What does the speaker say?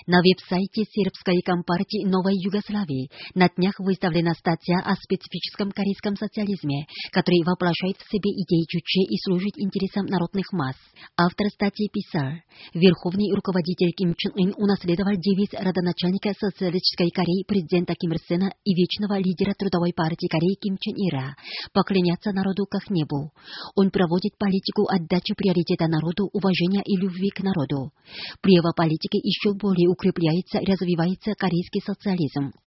На веб-сайте сербской компартии Новой Югославии на днях выставлена статья о специфическом корейском социализме, который воплощает в себе идеи Чучхе и служит интересам народных масс. Автор статьи писал: верховный руководитель Ким Чен Ын унаследовал девиз родоначальника социалистической Кореи президента Ким Ир Сена и вечного лидера Трудовой партии Кореи Ким Чен Ира поклоняться народу как небу. Он проводит политику отдачи приоритета народу, уважения и любви к народу. При его политике еще более укрепляется и развивается корейский социализм.